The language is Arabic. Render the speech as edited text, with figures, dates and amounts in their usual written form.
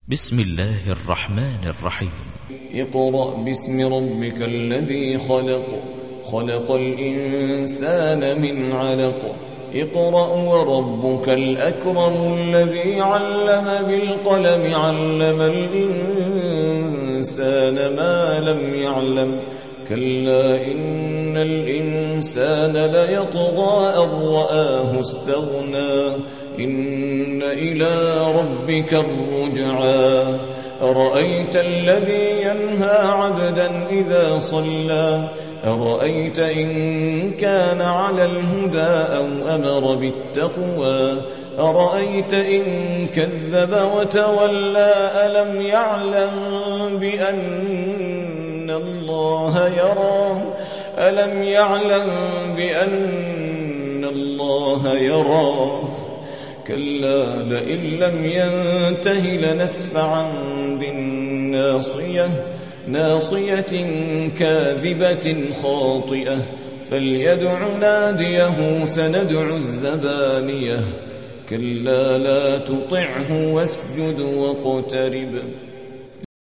بسم الله الرحمن الرحيم. اقرأ باسم ربك الذي خلق، خلق الإنسان من علق. اقرأ وربك الأكرم الذي علم بالقلم، علم الإنسان ما لم يعلم. كلا إن الإنسان ليطغى أن رآه استغنى، إن إلى ربك الرجعى. أرأيت الذي ينهى عبدا إذا صلى، أرأيت إن كان على الهدى أو أمر بالتقوى، أرأيت إن كذب وتولى. ألم يعلم بأن الله يرى، ألم يعلم بأن الله يرى. كلا لئن لم ينته لنسفعا بالناصية، ناصية كاذبة خاطئة. فليدع ناديه سندع الزبانية. كلا لا تطعه واسجد واقترب.